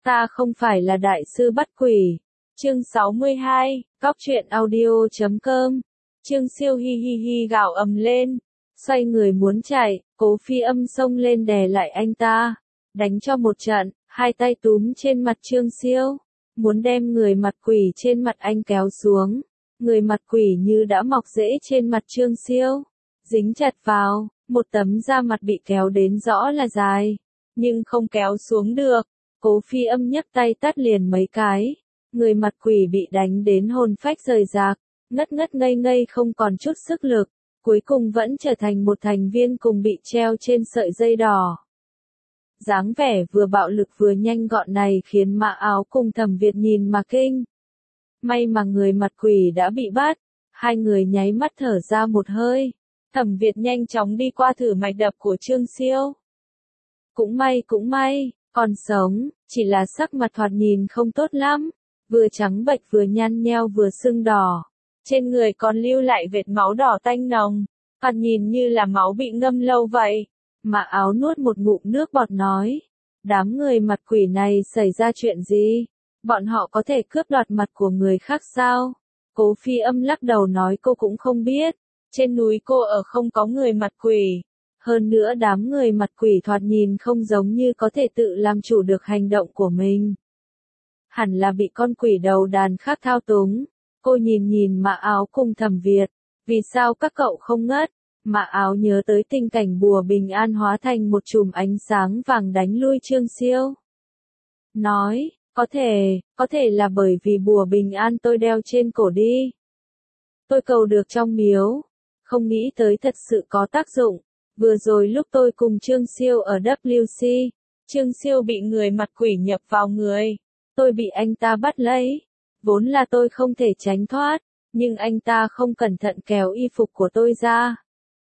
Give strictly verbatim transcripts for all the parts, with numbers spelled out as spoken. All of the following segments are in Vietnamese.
Ta không phải là đại sư bắt quỷ. Chương sáu mươi hai, Cóc truyện audio chấm com. Trương Siêu hi hi hi gào ầm lên, xoay người muốn chạy, Cố Phi Âm xông lên đè lại anh ta, đánh cho một trận, hai tay túm trên mặt Trương Siêu, muốn đem người mặt quỷ trên mặt anh kéo xuống. Người mặt quỷ như đã mọc rễ trên mặt Trương Siêu, dính chặt vào, một tấm da mặt bị kéo đến rõ là dài, nhưng không kéo xuống được. Cố Phi Âm nhấc tay tát liền mấy cái, người mặt quỷ bị đánh đến hồn phách rời rạc, ngất ngất ngây ngây không còn chút sức lực, cuối cùng vẫn trở thành một thành viên cùng bị treo trên sợi dây đỏ. Dáng vẻ vừa bạo lực vừa nhanh gọn này khiến Mã Áo cùng Thẩm Việt nhìn mà kinh. May mà người mặt quỷ đã bị bắt, hai người nháy mắt thở ra một hơi. Thẩm Việt nhanh chóng đi qua thử mạch đập của Trương Siêu. Cũng may cũng may, còn sống, chỉ là sắc mặt thoạt nhìn không tốt lắm, vừa trắng bệch vừa nhăn nheo vừa sưng đỏ. Trên người còn lưu lại vệt máu đỏ tanh nồng, thoạt nhìn như là máu bị ngâm lâu vậy. Mã Áo nuốt một ngụm nước bọt nói, đám người mặt quỷ này xảy ra chuyện gì? Bọn họ có thể cướp đoạt mặt của người khác sao? Cố Phi Âm lắc đầu nói cô cũng không biết, trên núi cô ở không có người mặt quỷ. Hơn nữa đám người mặt quỷ thoạt nhìn không giống như có thể tự làm chủ được hành động của mình. Hẳn là bị con quỷ đầu đàn khác thao túng. Cô nhìn nhìn Mã Áo cùng Thẩm Việt, vì sao các cậu không ngất? Mã Áo nhớ tới tình cảnh bùa bình an hóa thành một chùm ánh sáng vàng đánh lui Trương Siêu. Nói, có thể, có thể là bởi vì bùa bình an tôi đeo trên cổ đi. Tôi cầu được trong miếu, không nghĩ tới thật sự có tác dụng. Vừa rồi lúc tôi cùng Trương Siêu ở W C, Trương Siêu bị người mặt quỷ nhập vào người, tôi bị anh ta bắt lấy. Vốn là tôi không thể tránh thoát, nhưng anh ta không cẩn thận kéo y phục của tôi ra.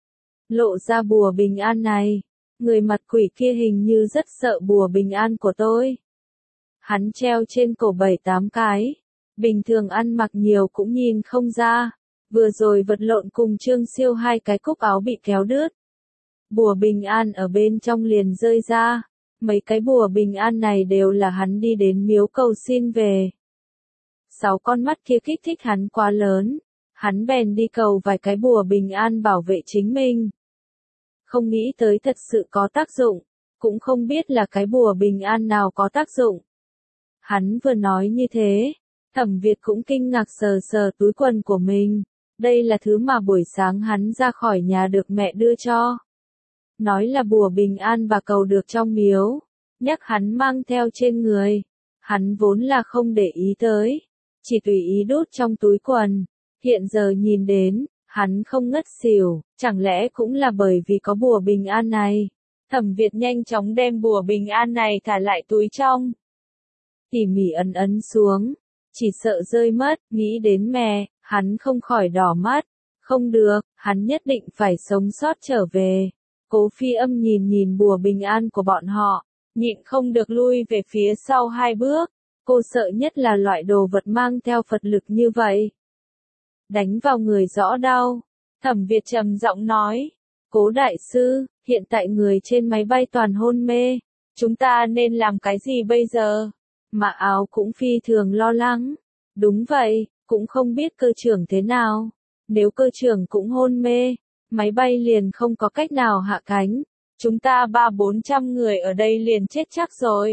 Lộ ra bùa bình an này, người mặt quỷ kia hình như rất sợ bùa bình an của tôi. Hắn treo trên cổ bảy tám cái, bình thường ăn mặc nhiều cũng nhìn không ra, vừa rồi vật lộn cùng Trương Siêu hai cái cúc áo bị kéo đứt. Bùa bình an ở bên trong liền rơi ra, mấy cái bùa bình an này đều là hắn đi đến miếu cầu xin về. Sáu con mắt kia kích thích hắn quá lớn, hắn bèn đi cầu vài cái bùa bình an bảo vệ chính mình. Không nghĩ tới thật sự có tác dụng, cũng không biết là cái bùa bình an nào có tác dụng. Hắn vừa nói như thế, Thẩm Việt cũng kinh ngạc sờ sờ túi quần của mình, đây là thứ mà buổi sáng hắn ra khỏi nhà được mẹ đưa cho. Nói là bùa bình an và cầu được trong miếu, nhắc hắn mang theo trên người, hắn vốn là không để ý tới. Chỉ tùy ý đút trong túi quần, hiện giờ nhìn đến, hắn không ngất xỉu, chẳng lẽ cũng là bởi vì có bùa bình an này. Thẩm Việt nhanh chóng đem bùa bình an này thả lại túi trong. Tỉ mỉ ấn ấn xuống, chỉ sợ rơi mất, nghĩ đến mẹ, hắn không khỏi đỏ mắt. Không được, hắn nhất định phải sống sót trở về. Cố Phi Âm nhìn nhìn bùa bình an của bọn họ, nhịn không được lui về phía sau hai bước. Cô sợ nhất là loại đồ vật mang theo Phật lực như vậy. Đánh vào người rõ đau. Thẩm Việt trầm giọng nói. Cố đại sư, hiện tại người trên máy bay toàn hôn mê. Chúng ta nên làm cái gì bây giờ? Mã Áo cũng phi thường lo lắng. Đúng vậy, cũng không biết cơ trưởng thế nào. Nếu cơ trưởng cũng hôn mê, máy bay liền không có cách nào hạ cánh. Chúng ta ba bốn trăm người ở đây liền chết chắc rồi.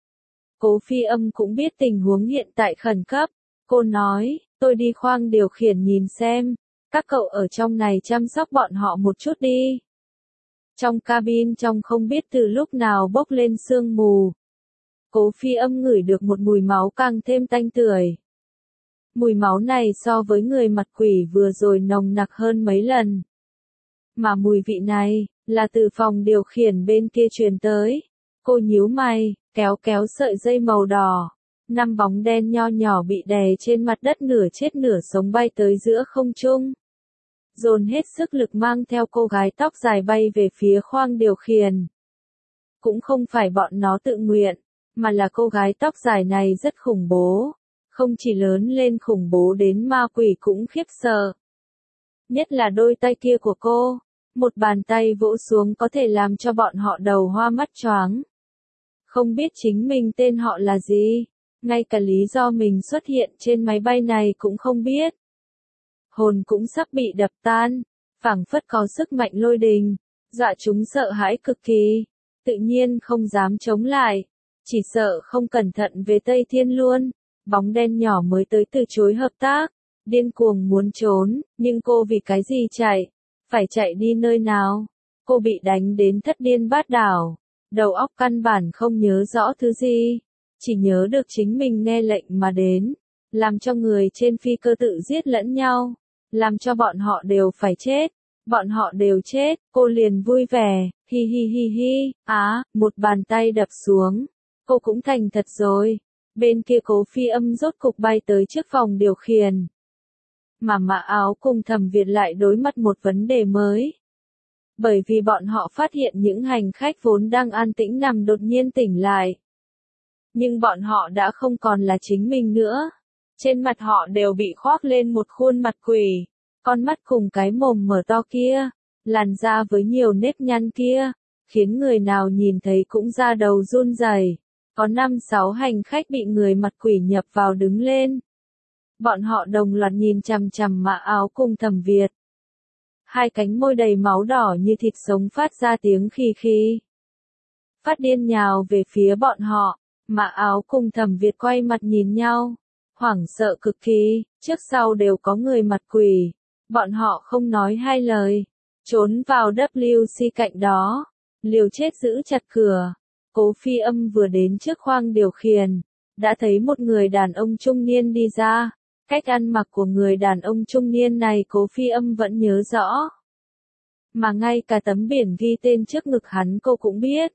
Cố Phi Âm cũng biết tình huống hiện tại khẩn cấp. Cô nói, tôi đi khoang điều khiển nhìn xem, các cậu ở trong này chăm sóc bọn họ một chút đi. Trong cabin trong không biết từ lúc nào bốc lên sương mù. Cố Phi Âm ngửi được một mùi máu càng thêm tanh tưởi. Mùi máu này so với người mặt quỷ vừa rồi nồng nặc hơn mấy lần. Mà mùi vị này, là từ phòng điều khiển bên kia truyền tới. Cô nhíu mày, kéo kéo sợi dây màu đỏ. Năm bóng đen nho nhỏ bị đè trên mặt đất nửa chết nửa sống bay tới giữa không trung. Dồn hết sức lực mang theo cô gái tóc dài bay về phía khoang điều khiển. Cũng không phải bọn nó tự nguyện, mà là cô gái tóc dài này rất khủng bố. Không chỉ lớn lên khủng bố đến ma quỷ cũng khiếp sợ. Nhất là đôi tay kia của cô. Một bàn tay vỗ xuống có thể làm cho bọn họ đầu hoa mắt choáng. Không biết chính mình tên họ là gì, ngay cả lý do mình xuất hiện trên máy bay này cũng không biết. Hồn cũng sắp bị đập tan, phảng phất có sức mạnh lôi đình, dọa chúng sợ hãi cực kỳ, tự nhiên không dám chống lại, chỉ sợ không cẩn thận về Tây Thiên luôn. Bóng đen nhỏ mới tới từ chối hợp tác, điên cuồng muốn trốn, nhưng cô vì cái gì chạy, phải chạy đi nơi nào? Cô bị đánh đến thất điên bát đảo, đầu óc căn bản không nhớ rõ thứ gì, chỉ nhớ được chính mình nghe lệnh mà đến, làm cho người trên phi cơ tự giết lẫn nhau, làm cho bọn họ đều phải chết, bọn họ đều chết, cô liền vui vẻ, hi hi hi hi, á, một bàn tay đập xuống, cô cũng thành thật rồi. Bên kia Cố Phi Âm rốt cục bay tới trước phòng điều khiển. Mà Mã Áo cùng Thẩm Việt lại đối mặt một vấn đề mới. Bởi vì bọn họ phát hiện những hành khách vốn đang an tĩnh nằm đột nhiên tỉnh lại. Nhưng bọn họ đã không còn là chính mình nữa. Trên mặt họ đều bị khoác lên một khuôn mặt quỷ. Con mắt cùng cái mồm mở to kia, làn da với nhiều nếp nhăn kia, khiến người nào nhìn thấy cũng da đầu run rẩy. Có năm sáu hành khách bị người mặt quỷ nhập vào đứng lên. Bọn họ đồng loạt nhìn chằm chằm Mã Áo cùng Thẩm Việt. Hai cánh môi đầy máu đỏ như thịt sống phát ra tiếng khì khì. Phát điên nhào về phía bọn họ, Mã Áo cùng Thẩm Việt quay mặt nhìn nhau, hoảng sợ cực kỳ, trước sau đều có người mặt quỷ. Bọn họ không nói hai lời, trốn vào W C cạnh đó, liều chết giữ chặt cửa. Cố Phi Âm vừa đến trước khoang điều khiển, đã thấy một người đàn ông trung niên đi ra. Cách ăn mặc của người đàn ông trung niên này Cố Phi Âm vẫn nhớ rõ. Mà ngay cả tấm biển ghi tên trước ngực hắn cô cũng biết.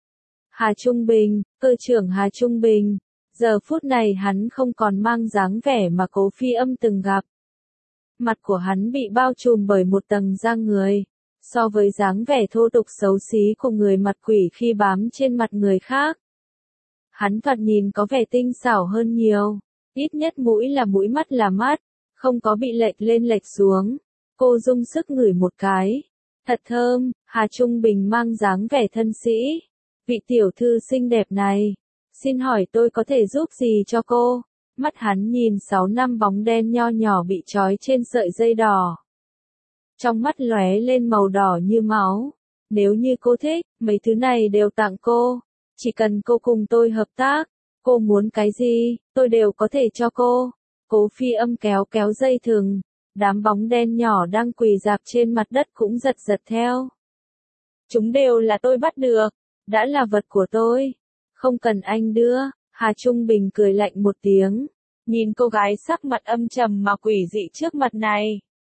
Hà Trung Bình, cơ trưởng Hà Trung Bình. Giờ phút này hắn không còn mang dáng vẻ mà Cố Phi Âm từng gặp. Mặt của hắn bị bao trùm bởi một tầng da người. So với dáng vẻ thô tục xấu xí của người mặt quỷ khi bám trên mặt người khác, hắn thoạt nhìn có vẻ tinh xảo hơn nhiều, ít nhất mũi là mũi, mắt là mắt, không có bị lệch lên lệch xuống. Cô dùng sức ngửi một cái, thật thơm. Hà Trung Bình mang dáng vẻ thân sĩ. Vị tiểu thư xinh đẹp này, xin hỏi tôi có thể giúp gì cho cô? Mắt hắn nhìn sáu năm bóng đen nho nhỏ bị trói trên sợi dây đỏ. Trong mắt lóe lên màu đỏ như máu. Nếu như cô thích, mấy thứ này đều tặng cô. Chỉ cần cô cùng tôi hợp tác, cô muốn cái gì, tôi đều có thể cho cô. Cố Phi Âm kéo kéo dây thừng. Đám bóng đen nhỏ đang quỳ rạp trên mặt đất cũng giật giật theo. Chúng đều là tôi bắt được, đã là vật của tôi. Không cần anh đưa. Hà Trung Bình cười lạnh một tiếng, nhìn cô gái sắc mặt âm trầm mà quỷ dị trước mặt này.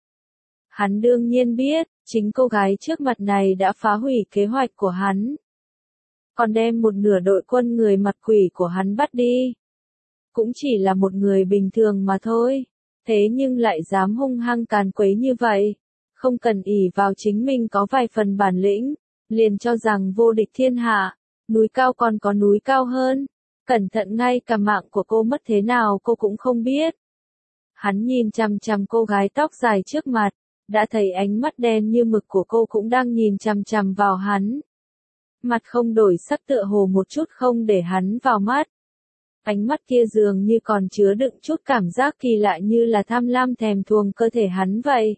Hắn đương nhiên biết, chính cô gái trước mặt này đã phá hủy kế hoạch của hắn. Còn đem một nửa đội quân người mặt quỷ của hắn bắt đi. Cũng chỉ là một người bình thường mà thôi. Thế nhưng lại dám hung hăng càn quấy như vậy. Không cần ỷ vào chính mình có vài phần bản lĩnh, liền cho rằng vô địch thiên hạ. Núi cao còn có núi cao hơn. Cẩn thận ngay cả mạng của cô mất thế nào cô cũng không biết. Hắn nhìn chằm chằm cô gái tóc dài trước mặt, đã thấy ánh mắt đen như mực của cô cũng đang nhìn chằm chằm vào hắn. Mặt không đổi sắc tựa hồ một chút không để hắn vào mắt. Ánh mắt kia dường như còn chứa đựng chút cảm giác kỳ lạ như là tham lam thèm thuồng cơ thể hắn vậy.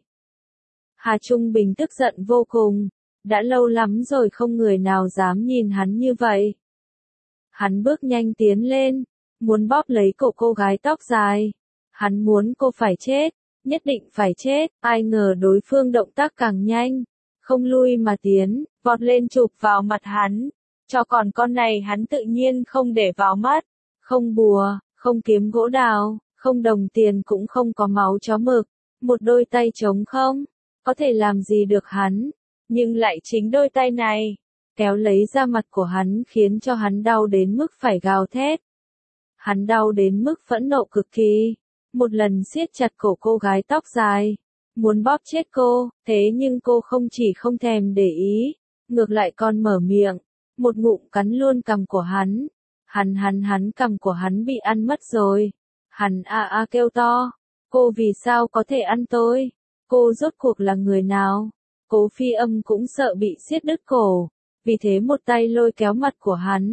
Hà Trung Bình tức giận vô cùng, đã lâu lắm rồi không người nào dám nhìn hắn như vậy. Hắn bước nhanh tiến lên, muốn bóp lấy cổ cô gái tóc dài. Hắn muốn cô phải chết, nhất định phải chết, ai ngờ đối phương động tác càng nhanh, không lui mà tiến, vọt lên chụp vào mặt hắn. Cho còn con này hắn tự nhiên không để vào mắt, không bùa, không kiếm gỗ đào, không đồng tiền cũng không có máu chó mực, một đôi tay trống không, có thể làm gì được hắn, nhưng lại chính đôi tay này, kéo lấy ra mặt của hắn khiến cho hắn đau đến mức phải gào thét. Hắn đau đến mức phẫn nộ cực kỳ, một lần siết chặt cổ cô gái tóc dài, muốn bóp chết cô, thế nhưng cô không chỉ không thèm để ý, ngược lại còn mở miệng, một ngụm cắn luôn cằm của hắn. Hắn hắn hắn cằm của hắn bị ăn mất rồi. Hắn a a kêu to, cô vì sao có thể ăn tôi? Cô rốt cuộc là người nào? Cố Phi Âm cũng sợ bị siết đứt cổ, vì thế một tay lôi kéo mặt của hắn,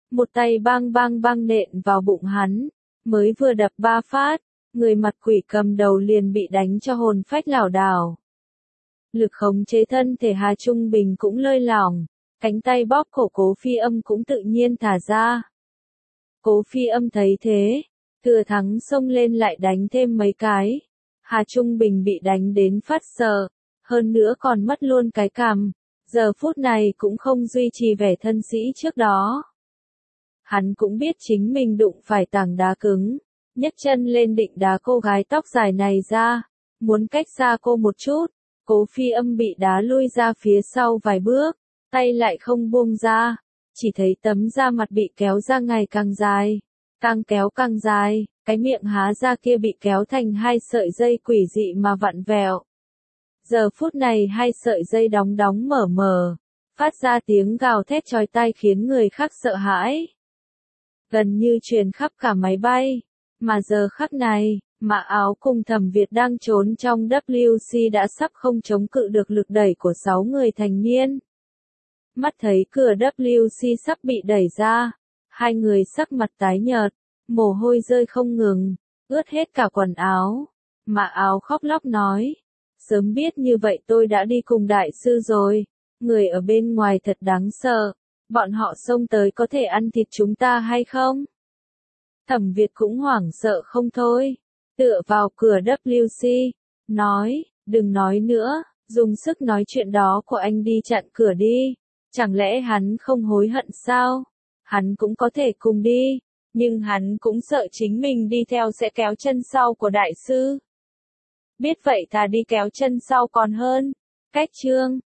một tay bang bang bang nện vào bụng hắn, mới vừa đập ba phát, người mặt quỷ cầm đầu liền bị đánh cho hồn phách lảo đảo. Lực khống chế thân thể Hà Trung Bình cũng lơi lỏng, cánh tay bóp cổ Cố Phi Âm cũng tự nhiên thả ra. Cố Phi Âm thấy thế, thừa thắng xông lên lại đánh thêm mấy cái. Hà Trung Bình bị đánh đến phát sợ, hơn nữa còn mất luôn cái cằm, giờ phút này cũng không duy trì vẻ thân sĩ trước đó. Hắn cũng biết chính mình đụng phải tảng đá cứng, nhấc chân lên định đá cô gái tóc dài này ra, muốn cách xa cô một chút, Cố Phi Âm bị đá lui ra phía sau vài bước, tay lại không buông ra, chỉ thấy tấm da mặt bị kéo ra ngày càng dài, càng kéo càng dài, cái miệng há ra kia bị kéo thành hai sợi dây quỷ dị mà vặn vẹo. Giờ phút này hai sợi dây đóng đóng mở mở, phát ra tiếng gào thét chói tai khiến người khác sợ hãi. Gần như truyền khắp cả máy bay, mà giờ khắc này, Mã Áo cùng Thẩm Việt đang trốn trong W C đã sắp không chống cự được lực đẩy của sáu người thành niên. Mắt thấy cửa W C sắp bị đẩy ra, hai người sắc mặt tái nhợt, mồ hôi rơi không ngừng, ướt hết cả quần áo. Mã Áo khóc lóc nói, sớm biết như vậy tôi đã đi cùng đại sư rồi, người ở bên ngoài thật đáng sợ, bọn họ xông tới có thể ăn thịt chúng ta hay không? Thẩm Việt cũng hoảng sợ không thôi, tựa vào cửa W C, nói, đừng nói nữa, dùng sức nói chuyện đó của anh đi chặn cửa đi, chẳng lẽ hắn không hối hận sao? Hắn cũng có thể cùng đi, nhưng hắn cũng sợ chính mình đi theo sẽ kéo chân sau của đại sư. Biết vậy thà đi kéo chân sau còn hơn. Cách chương